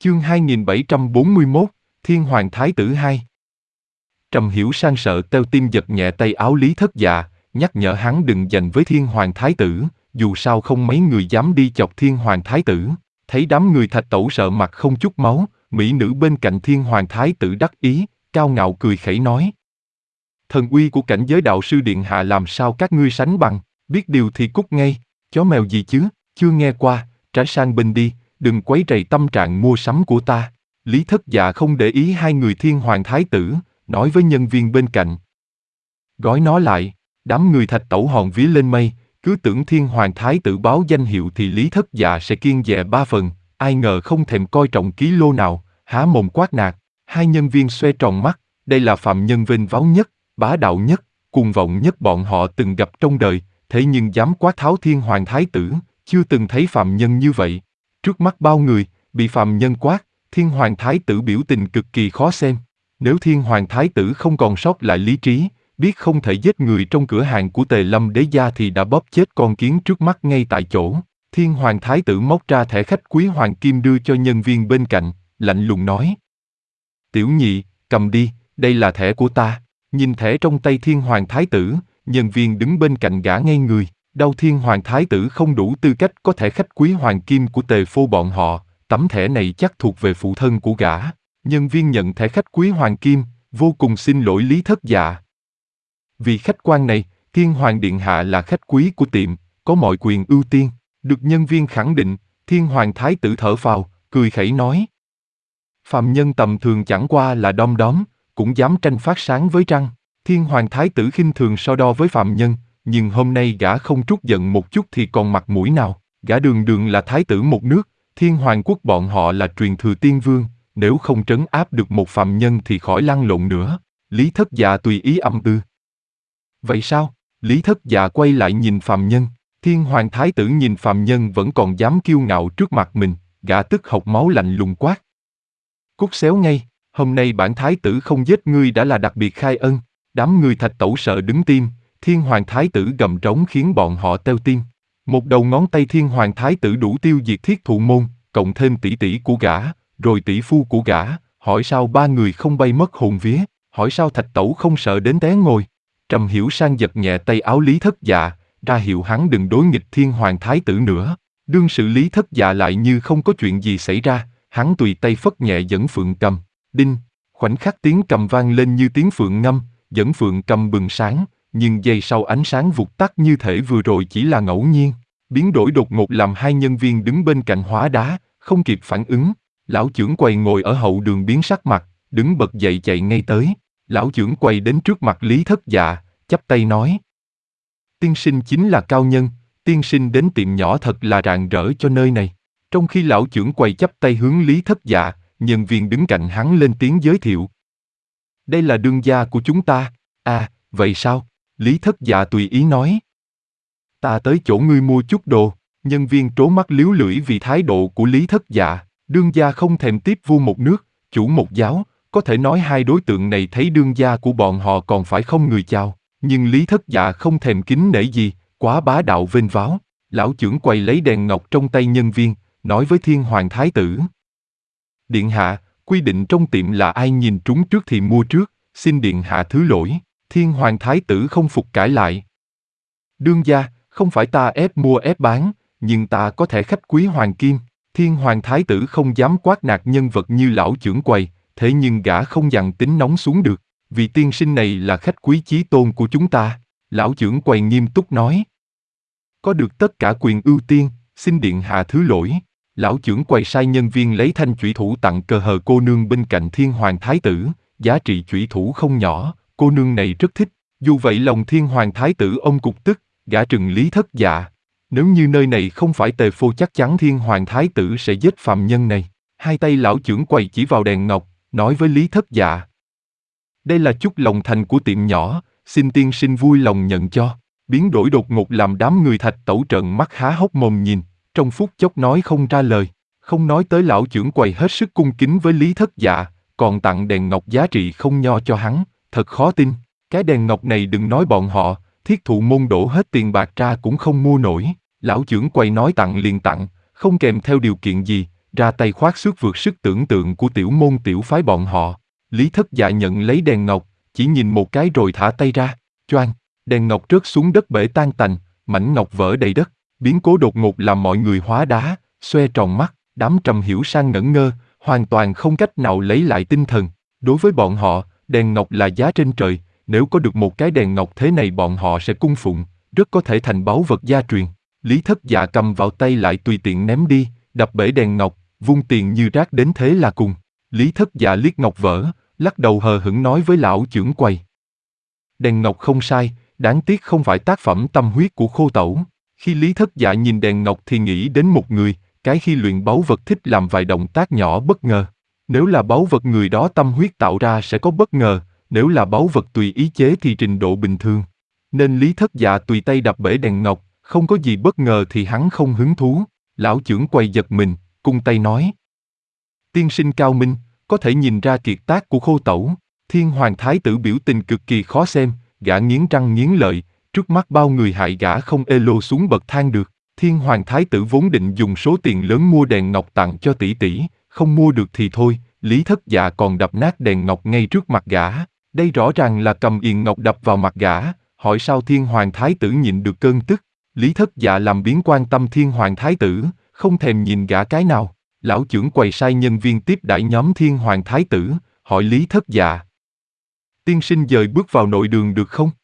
Chương 2741, Thiên Hoàng Thái tử 2. Trầm Hiểu Sang sợ teo tim giật nhẹ tay áo Lý Thất Dạ, nhắc nhở hắn đừng giành với Thiên Hoàng Thái tử, dù sao không mấy người dám đi chọc Thiên Hoàng Thái tử. Thấy đám người Thạch Tẩu sợ mặt không chút máu, mỹ nữ bên cạnh Thiên Hoàng Thái tử đắc ý, cao ngạo cười khẩy nói: thần uy của cảnh giới đạo sư điện hạ làm sao các ngươi sánh bằng, biết điều thì cút ngay, chó mèo gì chứ, chưa nghe qua, tránh sang bên đi, đừng quấy rầy tâm trạng mua sắm của ta. Lý Thất Dạ không để ý hai người Thiên Hoàng Thái tử, nói với nhân viên bên cạnh: gói nó lại. Đám người Thạch Tẩu hòn vía lên mây, cứ tưởng Thiên Hoàng Thái tử báo danh hiệu thì Lý Thất Dạ sẽ kiêng dè 3 phần, ai ngờ không thèm coi trọng ký lô nào, há mồm quát nạt. Hai nhân viên xoe tròn mắt, đây là phàm nhân vênh váo nhất, bá đạo nhất, cuồng vọng nhất bọn họ từng gặp trong đời, thế nhưng dám quát tháo Thiên Hoàng Thái tử, chưa từng thấy phàm nhân như vậy. Trước mắt bao người, bị phàm nhân quát, Thiên Hoàng Thái tử biểu tình cực kỳ khó xem. Nếu Thiên Hoàng Thái tử không còn sót lại lý trí, biết không thể giết người trong cửa hàng của Tề Lâm Đế gia thì đã bóp chết con kiến trước mắt ngay tại chỗ. Thiên Hoàng Thái tử móc ra thẻ khách quý hoàng kim đưa cho nhân viên bên cạnh, lạnh lùng nói: tiểu nhị, cầm đi, đây là thẻ của ta. Nhìn thẻ trong tay Thiên Hoàng Thái tử, nhân viên đứng bên cạnh gã ngây người. Đâu Thiên Hoàng Thái tử không đủ tư cách có thẻ khách quý hoàng kim của Tề Phô bọn họ, tấm thẻ này chắc thuộc về phụ thân của gã. Nhân viên nhận thẻ khách quý hoàng kim, vô cùng xin lỗi Lý Thất Dạ. Vì khách quan này, Thiên Hoàng Điện Hạ là khách quý của tiệm, có mọi quyền ưu tiên. Được nhân viên khẳng định, Thiên Hoàng Thái tử thở phào, cười khẩy nói: phàm nhân tầm thường chẳng qua là đom đóm, cũng dám tranh phát sáng với trăng. Thiên Hoàng Thái tử khinh thường so đo với phàm nhân, nhưng hôm nay gã không trút giận một chút thì còn mặt mũi nào. Gã đường đường là thái tử một nước, Thiên Hoàng quốc bọn họ là truyền thừa tiên vương, nếu không trấn áp được một phàm nhân thì khỏi lăn lộn nữa. Lý Thất Dạ tùy ý vậy sao? Lý Thất Dạ quay lại nhìn phàm nhân. Thiên Hoàng Thái tử nhìn phàm nhân vẫn còn dám kiêu ngạo trước mặt mình, gã tức hộc máu lạnh lùng quát: cút xéo ngay, hôm nay bản thái tử không giết ngươi đã là đặc biệt khai ân. Đám người Thạch Tẩu sợ đứng tim, Thiên Hoàng Thái tử gầm trống khiến bọn họ teo tim. Một đầu ngón tay Thiên Hoàng Thái tử đủ tiêu diệt Thiết Thụ Môn, cộng thêm tỷ tỷ của gã, rồi tỷ phu của gã, hỏi sao ba người không bay mất hồn vía, hỏi sao Thạch Tẩu không sợ đến té ngồi. Trầm Hiểu Sang giật nhẹ tay áo Lý Thất Dạ, ra hiệu hắn đừng đối nghịch Thiên Hoàng Thái tử nữa. Đương sự Lý Thất Dạ lại như không có chuyện gì xảy ra, hắn tùy tay phất nhẹ dẫn phượng cầm. Đinh, khoảnh khắc tiếng cầm vang lên như tiếng phượng ngâm, dẫn phượng cầm bừng sáng, nhưng giây sau ánh sáng vụt tắt như thể vừa rồi chỉ là ngẫu nhiên. Biến đổi đột ngột làm hai nhân viên đứng bên cạnh hóa đá, không kịp phản ứng. Lão trưởng quầy ngồi ở hậu đường biến sắc mặt, đứng bật dậy chạy ngay tới. Lão trưởng quầy đến trước mặt Lý Thất Dạ, chắp tay nói: tiên sinh chính là cao nhân, tiên sinh đến tiệm nhỏ thật là rạng rỡ cho nơi này. Trong khi lão trưởng quầy chắp tay hướng Lý Thất Dạ, nhân viên đứng cạnh hắn lên tiếng giới thiệu: đây là đương gia của chúng ta. À, vậy sao? Lý Thất Dạ tùy ý nói: ta tới chỗ ngươi mua chút đồ. Nhân viên trố mắt líu lưỡi vì thái độ của Lý Thất Dạ. Đương gia không thèm tiếp vua một nước, chủ một giáo, có thể nói hai đối tượng này thấy đương gia của bọn họ còn phải không người chào. Nhưng Lý Thất Dạ không thèm kính nể gì, quá bá đạo vênh váo. Lão trưởng quầy lấy đèn ngọc trong tay nhân viên, nói với Thiên Hoàng Thái tử: điện hạ, quy định trong tiệm là ai nhìn trúng trước thì mua trước, xin điện hạ thứ lỗi. Thiên Hoàng Thái tử không phục cãi lại: đương gia, không phải ta ép mua ép bán, nhưng ta có thẻ khách quý hoàng kim. Thiên Hoàng Thái tử không dám quát nạt nhân vật như lão trưởng quầy, thế nhưng gã không dằn tính nóng xuống được. Vị tiên sinh này là khách quý chí tôn của chúng ta. Lão trưởng quầy nghiêm túc nói: có được tất cả quyền ưu tiên, xin điện hạ thứ lỗi. Lão trưởng quầy sai nhân viên lấy thanh chủy thủ tặng cờ hờ cô nương bên cạnh Thiên Hoàng Thái tử, giá trị chủy thủ không nhỏ, cô nương này rất thích. Dù vậy lòng Thiên Hoàng Thái tử ông cục tức, gã trừng Lý Thất Dạ: nếu như nơi này không phải Tề Phô chắc chắn Thiên Hoàng Thái tử sẽ giết phàm nhân này. Hai tay lão trưởng quầy chỉ vào đèn ngọc, nói với Lý Thất Dạ: đây là chút lòng thành của tiệm nhỏ, xin tiên sinh vui lòng nhận cho. Biến đổi đột ngột làm đám người Thạch Tẩu trợn mắt há hốc mồm nhìn, trong phút chốc nói không ra lời. Không nói tới lão trưởng quầy hết sức cung kính với Lý Thất Dạ, còn tặng đèn ngọc giá trị không nho cho hắn, thật khó tin. Cái đèn ngọc này đừng nói bọn họ, Thiết Thụ Môn đổ hết tiền bạc ra cũng không mua nổi. Lão trưởng quầy nói tặng liền tặng, không kèm theo điều kiện gì, ra tay khoát xước vượt sức tưởng tượng của tiểu môn tiểu phái bọn họ. Lý Thất Dạ nhận lấy đèn ngọc, chỉ nhìn một cái rồi thả tay ra, choang, đèn ngọc rớt xuống đất bể tan tành, mảnh ngọc vỡ đầy đất. Biến cố đột ngột làm mọi người hóa đá, xoe tròn mắt, đám Trầm Hiểu Sang ngẩn ngơ, hoàn toàn không cách nào lấy lại tinh thần. Đối với bọn họ, đèn ngọc là giá trên trời, nếu có được một cái đèn ngọc thế này bọn họ sẽ cung phụng, rất có thể thành báu vật gia truyền. Lý Thất Dạ cầm vào tay lại tùy tiện ném đi, đập bể đèn ngọc, vung tiền như rác đến thế là cùng. Lý Thất Dạ liếc ngọc vỡ, lắc đầu hờ hững nói với lão trưởng quầy. Đèn ngọc không sai, đáng tiếc không phải tác phẩm tâm huyết của Khô Tẩu. Khi Lý Thất Dạ nhìn đèn ngọc thì nghĩ đến một người, cái khi luyện báu vật thích làm vài động tác nhỏ bất ngờ. Nếu là báu vật người đó tâm huyết tạo ra sẽ có bất ngờ, nếu là báu vật tùy ý chế thì trình độ bình thường. Nên Lý Thất Dạ tùy tay đập bể đèn ngọc, không có gì bất ngờ thì hắn không hứng thú. Lão trưởng quầy giật mình, cung tay nói. Tiên sinh cao minh, có thể nhìn ra kiệt tác của Khô Tẩu. Thiên Hoàng Thái tử biểu tình cực kỳ khó xem, gã nghiến răng nghiến lợi, trước mắt bao người hại gã không ê lô xuống bậc thang được. Thiên Hoàng Thái tử vốn định dùng số tiền lớn mua đèn ngọc tặng cho tỷ tỷ, không mua được thì thôi, Lý Thất Dạ còn đập nát đèn ngọc ngay trước mặt gã. Đây rõ ràng là cầm yên ngọc đập vào mặt gã, hỏi sao Thiên Hoàng Thái tử nhịn được cơn tức. Lý Thất Dạ làm biến quan tâm Thiên Hoàng Thái tử, không thèm nhìn gã cái nào. Lão trưởng quầy sai nhân viên tiếp đãi nhóm Thiên Hoàng Thái tử, hỏi Lý Thất Dạ. Tiên sinh dời bước vào nội đường được không?